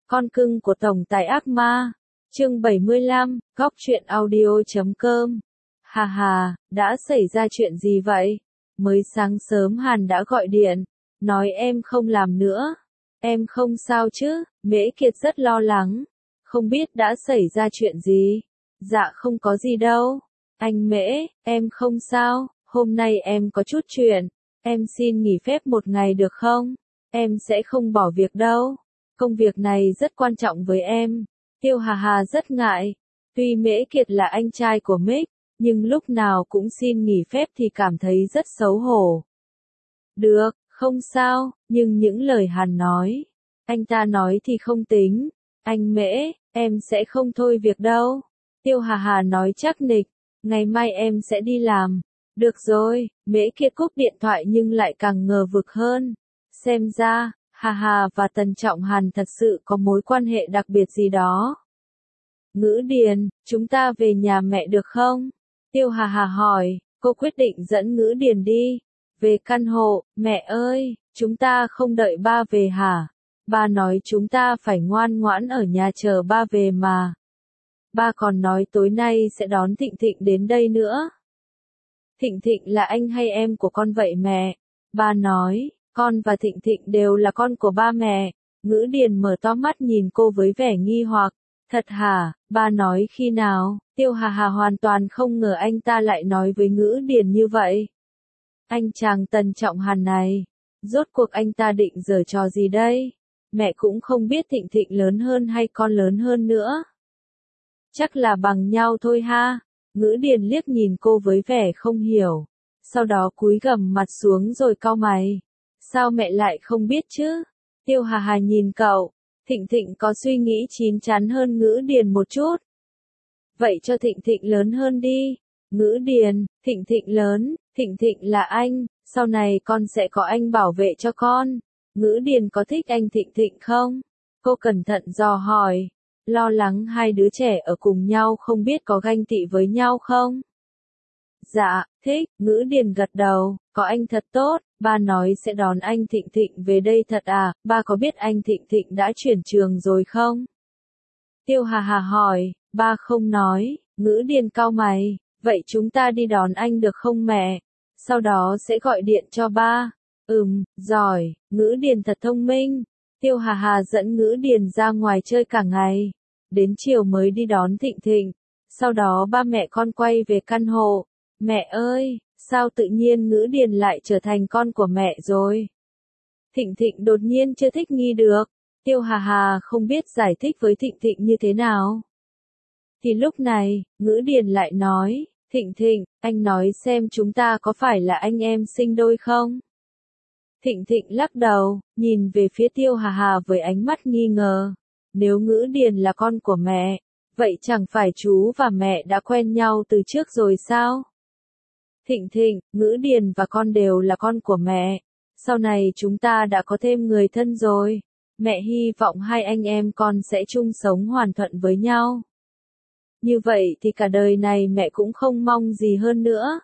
Con cưng của tổng tài ác ma. Chương 75, góc truyện audio.com. Hà hà, đã xảy ra chuyện gì vậy? Mới sáng sớm Hàn đã gọi điện, nói em không làm nữa. Em không sao chứ? Mễ Kiệt rất lo lắng. Không biết đã xảy ra chuyện gì? Dạ không có gì đâu. Anh Mễ, em không sao, hôm nay em có chút chuyện. Em xin nghỉ phép một ngày được không? Em sẽ không bỏ việc đâu. Công việc này rất quan trọng với em. Tiêu Hà Hà rất ngại. Tuy Mễ Kiệt là anh trai của Mick, nhưng lúc nào cũng xin nghỉ phép thì cảm thấy rất xấu hổ. Được, không sao, nhưng những lời Hàn nói, anh ta nói thì không tính. Anh Mễ, em sẽ không thôi việc đâu. Tiêu Hà Hà nói chắc nịch, ngày mai em sẽ đi làm. Được rồi, Mễ Kiệt cúp điện thoại nhưng lại càng ngờ vực hơn. Xem ra, Hà Hà và Tần Trọng Hàn thật sự có mối quan hệ đặc biệt gì đó. Ngữ Điền, chúng ta về nhà mẹ được không? Tiêu Hà Hà hỏi, cô quyết định dẫn Ngữ Điền đi. Về căn hộ, mẹ ơi, chúng ta không đợi ba về hả? Ba nói chúng ta phải ngoan ngoãn ở nhà chờ ba về mà. Ba còn nói tối nay sẽ đón Thịnh Thịnh đến đây nữa. Thịnh Thịnh là anh hay em của con vậy mẹ? Ba nói, con và Thịnh Thịnh đều là con của ba mẹ. Ngữ Điền mở to mắt nhìn cô với vẻ nghi hoặc. Thật hả? Ba nói khi nào? Tiêu Hà Hà hoàn toàn không ngờ anh ta lại nói với Ngữ Điền như vậy. Anh chàng Tần Trọng Hàn này, rốt cuộc anh ta định giở trò gì đây? Mẹ cũng không biết Thịnh Thịnh lớn hơn hay con lớn hơn nữa. Chắc là bằng nhau thôi ha. Ngữ Điền liếc nhìn cô với vẻ không hiểu. Sau đó cúi gằm mặt xuống rồi cau mày. Sao mẹ lại không biết chứ? Tiêu Hà Hà nhìn cậu. Thịnh Thịnh có suy nghĩ chín chắn hơn Ngữ Điền một chút. Vậy cho Thịnh Thịnh lớn hơn đi. Ngữ Điền, Thịnh Thịnh lớn, Thịnh Thịnh là anh, sau này con sẽ có anh bảo vệ cho con. Ngữ Điền có thích anh Thịnh Thịnh không? Cô cẩn thận dò hỏi, lo lắng hai đứa trẻ ở cùng nhau không biết có ganh tị với nhau không? Dạ, thích. Ngữ Điền gật đầu, có anh thật tốt, ba nói sẽ đón anh Thịnh Thịnh về đây thật à, ba có biết anh Thịnh Thịnh đã chuyển trường rồi không? Tiêu Hà Hà hỏi, ba không nói. Ngữ Điền cau mày, vậy chúng ta đi đón anh được không mẹ? Sau đó sẽ gọi điện cho ba. Giỏi, Ngữ Điền thật thông minh. Tiêu Hà Hà dẫn Ngữ Điền ra ngoài chơi cả ngày. Đến chiều mới đi đón Thịnh Thịnh. Sau đó ba mẹ con quay về căn hộ. Mẹ ơi, sao tự nhiên Ngữ Điền lại trở thành con của mẹ rồi? Thịnh Thịnh đột nhiên chưa thích nghi được. Tiêu Hà Hà không biết giải thích với Thịnh Thịnh như thế nào. Thì lúc này, Ngữ Điền lại nói, Thịnh Thịnh, anh nói xem chúng ta có phải là anh em sinh đôi không? Thịnh Thịnh lắc đầu, nhìn về phía Tiêu Hà Hà với ánh mắt nghi ngờ. Nếu Ngữ Điền là con của mẹ, vậy chẳng phải chú và mẹ đã quen nhau từ trước rồi sao? Thịnh Thịnh, Ngữ Điền và con đều là con của mẹ. Sau này chúng ta đã có thêm người thân rồi. Mẹ hy vọng hai anh em con sẽ chung sống hòa thuận với nhau. Như vậy thì cả đời này mẹ cũng không mong gì hơn nữa.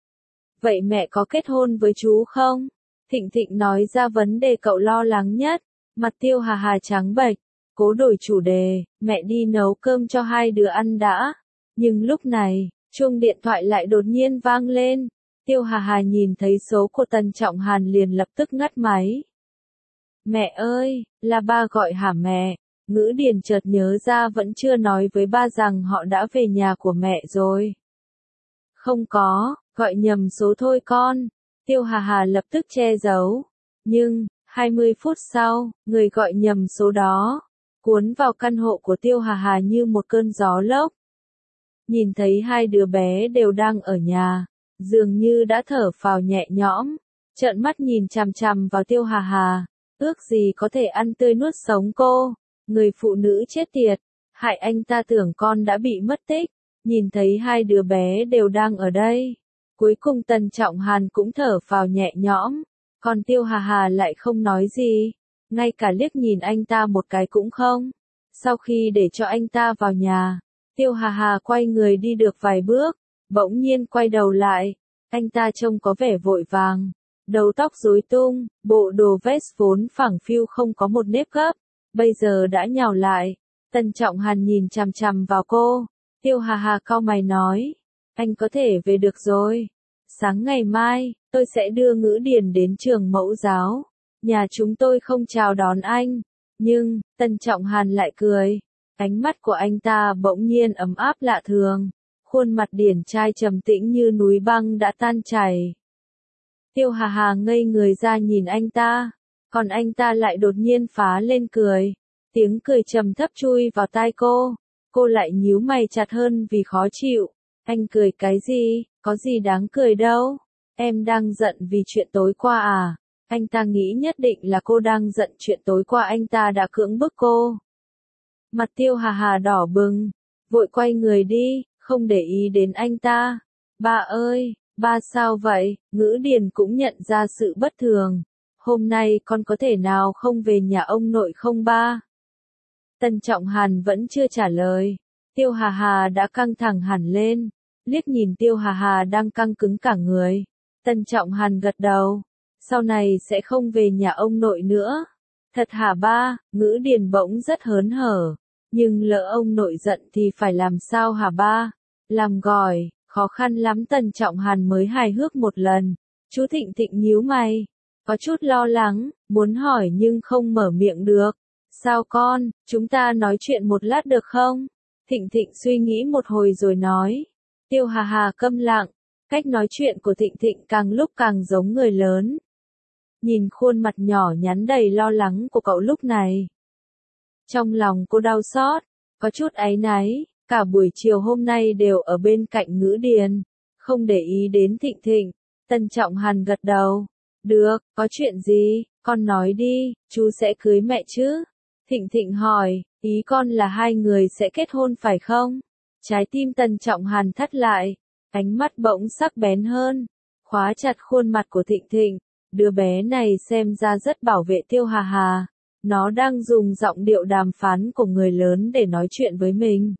Vậy mẹ có kết hôn với chú không? Thịnh Thịnh nói ra vấn đề cậu lo lắng nhất. Mặt Tiêu Hà Hà trắng bệch, cố đổi chủ đề, mẹ đi nấu cơm cho hai đứa ăn đã. Nhưng lúc này, chuông điện thoại lại đột nhiên vang lên. Tiêu Hà Hà nhìn thấy số của Tần Trọng Hàn liền lập tức ngắt máy. Mẹ ơi, là ba gọi hả mẹ? Ngữ Điền chợt nhớ ra vẫn chưa nói với ba rằng họ đã về nhà của mẹ rồi. Không có, gọi nhầm số thôi con. Tiêu Hà Hà lập tức che giấu. Nhưng, 20 phút sau, người gọi nhầm số đó, cuốn vào căn hộ của Tiêu Hà Hà như một cơn gió lốc. Nhìn thấy hai đứa bé đều đang ở nhà, dường như đã thở phào nhẹ nhõm, trợn mắt nhìn chằm chằm vào Tiêu Hà Hà, ước gì có thể ăn tươi nuốt sống cô. Người phụ nữ chết tiệt, hại anh ta tưởng con đã bị mất tích, nhìn thấy hai đứa bé đều đang ở đây. Cuối cùng Tần Trọng Hàn cũng thở phào nhẹ nhõm, còn Tiêu Hà Hà lại không nói gì, ngay cả liếc nhìn anh ta một cái cũng không. Sau khi để cho anh ta vào nhà, Tiêu Hà Hà quay người đi được vài bước, bỗng nhiên quay đầu lại, anh ta trông có vẻ vội vàng, đầu tóc rối tung, bộ đồ vest vốn phẳng phiu không có một nếp gấp, bây giờ đã nhào lại. Tân Trọng Hàn nhìn chằm chằm vào cô. Tiêu Hà Hà cau mày nói, anh có thể về được rồi. Sáng ngày mai, tôi sẽ đưa Ngữ Điền đến trường mẫu giáo. Nhà chúng tôi không chào đón anh. Nhưng, Tân Trọng Hàn lại cười. Ánh mắt của anh ta bỗng nhiên ấm áp lạ thường. Khuôn mặt điển trai trầm tĩnh như núi băng đã tan chảy. Tiêu Hà Hà ngây người ra nhìn anh ta. Còn anh ta lại đột nhiên phá lên cười. Tiếng cười trầm thấp chui vào tai cô. Cô lại nhíu mày chặt hơn vì khó chịu. Anh cười cái gì, có gì đáng cười đâu. Em đang giận vì chuyện tối qua à? Anh ta nghĩ nhất định là cô đang giận chuyện tối qua anh ta đã cưỡng bức cô. Mặt Tiêu Hà Hà đỏ bừng, vội quay người đi, không để ý đến anh ta. Ba ơi, ba sao vậy? Ngữ Điền cũng nhận ra sự bất thường. Hôm nay con có thể nào không về nhà ông nội không ba? Tân Trọng Hàn vẫn chưa trả lời. Tiêu Hà Hà đã căng thẳng hẳn lên. Liếc nhìn Tiêu Hà Hà đang căng cứng cả người. Tân Trọng Hàn gật đầu. Sau này sẽ không về nhà ông nội nữa. Thật hả ba? Ngữ Điền bỗng rất hớn hở. Nhưng lỡ ông nội giận thì phải làm sao hả ba? Làm gỏi, khó khăn lắm. Tân Trọng Hàn mới hài hước một lần. Chú Thịnh Thịnh nhíu mày. Có chút lo lắng, muốn hỏi nhưng không mở miệng được. Sao con, chúng ta nói chuyện một lát được không? Thịnh Thịnh suy nghĩ một hồi rồi nói. Tiêu Hà Hà câm lặng. Cách nói chuyện của Thịnh Thịnh càng lúc càng giống người lớn. Nhìn khuôn mặt nhỏ nhắn đầy lo lắng của cậu lúc này. Trong lòng cô đau xót, có chút áy náy, cả buổi chiều hôm nay đều ở bên cạnh Ngữ Điền, không để ý đến Thịnh Thịnh. Tân Trọng Hàn gật đầu. Được, có chuyện gì, con nói đi, chú sẽ cưới mẹ chứ? Thịnh Thịnh hỏi, ý con là hai người sẽ kết hôn phải không? Trái tim Tân Trọng Hàn thắt lại, ánh mắt bỗng sắc bén hơn, khóa chặt khuôn mặt của Thịnh Thịnh. Đứa bé này xem ra rất bảo vệ Tiêu Hà Hà. Nó đang dùng giọng điệu đàm phán của người lớn để nói chuyện với mình.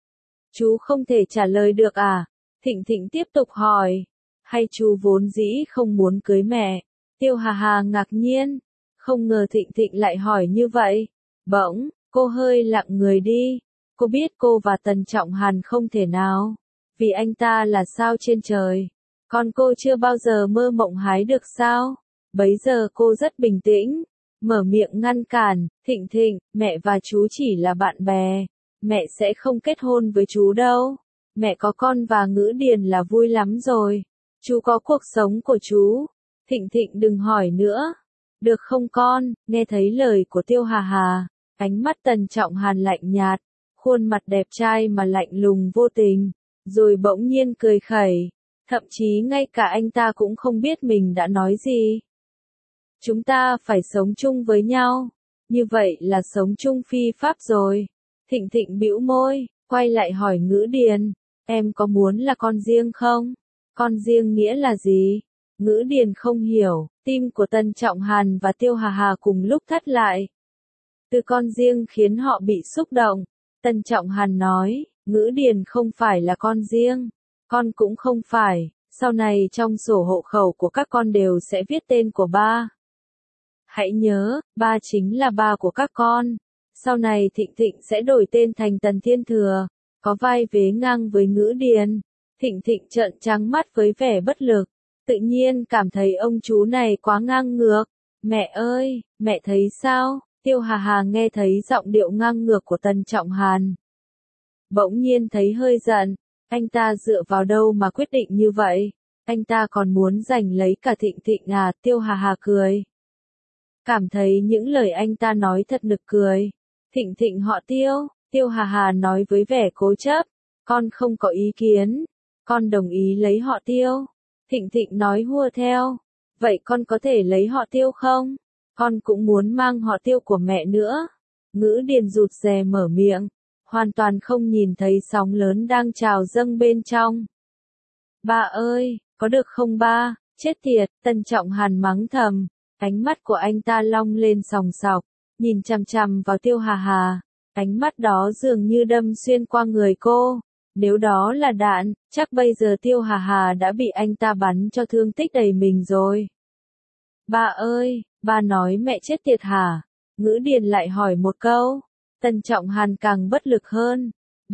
Chú không thể trả lời được à? Thịnh Thịnh tiếp tục hỏi. Hay chú vốn dĩ không muốn cưới mẹ? Tiêu Hà Hà ngạc nhiên. Không ngờ Thịnh Thịnh lại hỏi như vậy. Bỗng, cô hơi lặng người đi. Cô biết cô và Tân Trọng Hàn không thể nào. Vì anh ta là sao trên trời. Còn cô chưa bao giờ mơ mộng hái được sao? Bấy giờ cô rất bình tĩnh. Mở miệng ngăn cản. Thịnh Thịnh, mẹ và chú chỉ là bạn bè. Mẹ sẽ không kết hôn với chú đâu. Mẹ có con và Ngữ Điền là vui lắm rồi. Chú có cuộc sống của chú. Thịnh Thịnh đừng hỏi nữa. Được không con? Nghe thấy lời của Tiêu Hà Hà. Ánh mắt Tân Trọng Hàn lạnh nhạt. Khuôn mặt đẹp trai mà lạnh lùng vô tình. Rồi bỗng nhiên cười khẩy. Thậm chí ngay cả anh ta cũng không biết mình đã nói gì. Chúng ta phải sống chung với nhau. Như vậy là sống chung phi pháp rồi. Thịnh Thịnh bĩu môi, quay lại hỏi Ngữ Điền. Em có muốn là con riêng không? Con riêng nghĩa là gì? Ngữ Điền không hiểu. Tim của Tân Trọng Hàn và Tiêu Hà Hà cùng lúc thắt lại. Từ con riêng khiến họ bị xúc động. Tân Trọng Hàn nói, Ngữ Điền không phải là con riêng. Con cũng không phải. Sau này trong sổ hộ khẩu của các con đều sẽ viết tên của ba. Hãy nhớ, ba chính là ba của các con. Sau này Thịnh Thịnh sẽ đổi tên thành Tần Thiên Thừa, có vai vế ngang với Ngữ Điền. Thịnh Thịnh trợn trắng mắt với vẻ bất lực, tự nhiên cảm thấy ông chú này quá ngang ngược. Mẹ ơi, mẹ thấy sao? Tiêu Hà Hà nghe thấy giọng điệu ngang ngược của Tân Trọng Hàn. Bỗng nhiên thấy hơi giận, anh ta dựa vào đâu mà quyết định như vậy? Anh ta còn muốn giành lấy cả Thịnh Thịnh à? Tiêu Hà Hà cười. Cảm thấy những lời anh ta nói thật nực cười. Thịnh Thịnh họ Tiêu, Tiêu Hà Hà nói với vẻ cố chấp. Con không có ý kiến. Con đồng ý lấy họ Tiêu. Thịnh Thịnh nói hùa theo. Vậy con có thể lấy họ Tiêu không? Con cũng muốn mang họ Tiêu của mẹ nữa. Ngữ Điền rụt rè mở miệng. Hoàn toàn không nhìn thấy sóng lớn đang trào dâng bên trong. Ba ơi, có được không ba? Chết tiệt, Tân Trọng Hàn mắng thầm. Ánh mắt của anh ta long lên sòng sọc, nhìn chằm chằm vào Tiêu Hà Hà. Ánh mắt đó dường như đâm xuyên qua người cô. Nếu đó là đạn, chắc bây giờ Tiêu Hà Hà đã bị anh ta bắn cho thương tích đầy mình rồi. Ba ơi, ba nói mẹ chết tiệt hả? Ngữ Điền lại hỏi một câu. Tân Trọng Hàn càng bất lực hơn.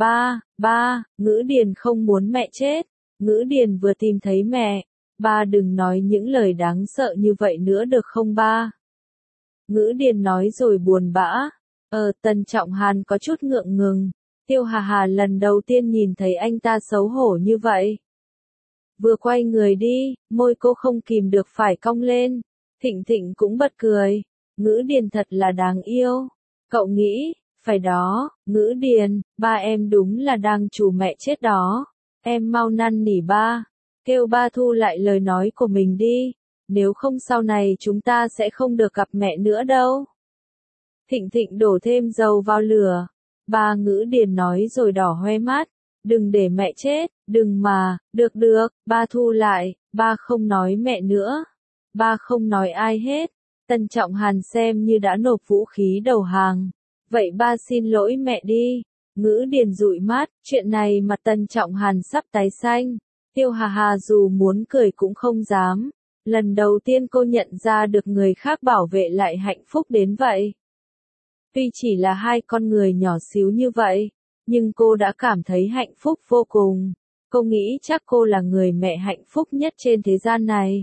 Ba, Ngữ Điền không muốn mẹ chết. Ngữ Điền vừa tìm thấy mẹ. Ba đừng nói những lời đáng sợ như vậy nữa được không ba? Ngữ Điền nói rồi buồn bã. Tân Trọng Hàn có chút ngượng ngùng. Tiêu Hà Hà lần đầu tiên nhìn thấy anh ta xấu hổ như vậy. Vừa quay người đi, môi cô không kìm được phải cong lên. Thịnh Thịnh cũng bật cười. Ngữ Điền thật là đáng yêu. Cậu nghĩ, phải đó, Ngữ Điền, ba em đúng là đang trù mẹ chết đó. Em mau năn nỉ ba. Kêu ba thu lại lời nói của mình đi. Nếu không sau này chúng ta sẽ không được gặp mẹ nữa đâu. Thịnh Thịnh đổ thêm dầu vào lửa. Ba, Ngữ Điền nói rồi đỏ hoe mắt. Đừng để mẹ chết, đừng mà, được, ba thu lại, ba không nói mẹ nữa. Ba không nói ai hết. Tân Trọng Hàn xem như đã nộp vũ khí đầu hàng. Vậy ba xin lỗi mẹ đi. Ngữ Điền dụi mắt, chuyện này mặt Tân Trọng Hàn sắp tái xanh. Tiêu Hà Hà dù muốn cười cũng không dám. Lần đầu tiên cô nhận ra được người khác bảo vệ lại hạnh phúc đến vậy. Tuy chỉ là hai con người nhỏ xíu như vậy, nhưng cô đã cảm thấy hạnh phúc vô cùng. Cô nghĩ chắc cô là người mẹ hạnh phúc nhất trên thế gian này.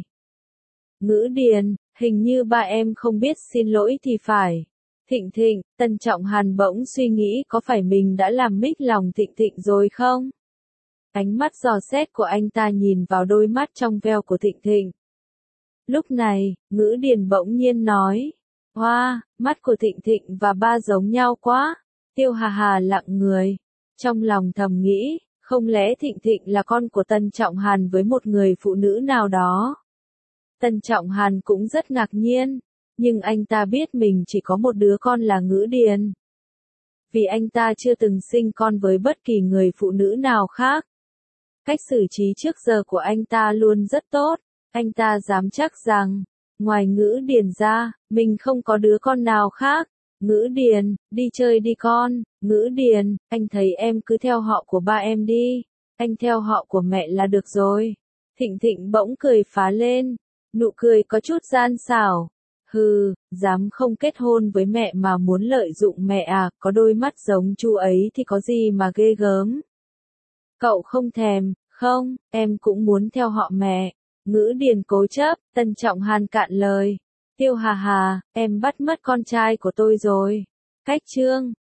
Ngữ Điền, hình như ba em không biết xin lỗi thì phải. Thịnh Thịnh, Tân Trọng Hàn bỗng suy nghĩ có phải mình đã làm mích lòng Thịnh Thịnh rồi không? Ánh mắt dò xét của anh ta nhìn vào đôi mắt trong veo của Thịnh Thịnh. Lúc này, Ngữ Điền bỗng nhiên nói. Hoa, mắt của Thịnh Thịnh và ba giống nhau quá. Tiêu Hà Hà lặng người. Trong lòng thầm nghĩ, không lẽ Thịnh Thịnh là con của Tân Trọng Hàn với một người phụ nữ nào đó? Tân Trọng Hàn cũng rất ngạc nhiên, nhưng anh ta biết mình chỉ có một đứa con là Ngữ Điền. Vì anh ta chưa từng sinh con với bất kỳ người phụ nữ nào khác. Cách xử trí trước giờ của anh ta luôn rất tốt, anh ta dám chắc rằng, ngoài Ngữ Điền ra, mình không có đứa con nào khác. Ngữ Điền, đi chơi đi con. Ngữ Điền, anh thấy em cứ theo họ của ba em đi. Anh theo họ của mẹ là được rồi. Thịnh Thịnh bỗng cười phá lên. Nụ cười có chút gian xảo. Hừ, dám không kết hôn với mẹ mà muốn lợi dụng mẹ à, có đôi mắt giống chú ấy thì có gì mà ghê gớm. Cậu không thèm, không, em cũng muốn theo họ mẹ. Ngữ Điền cố chấp, Tân Trọng Hàn cạn lời. Tiêu Hà Hà, em bắt mất con trai của tôi rồi. Cách chương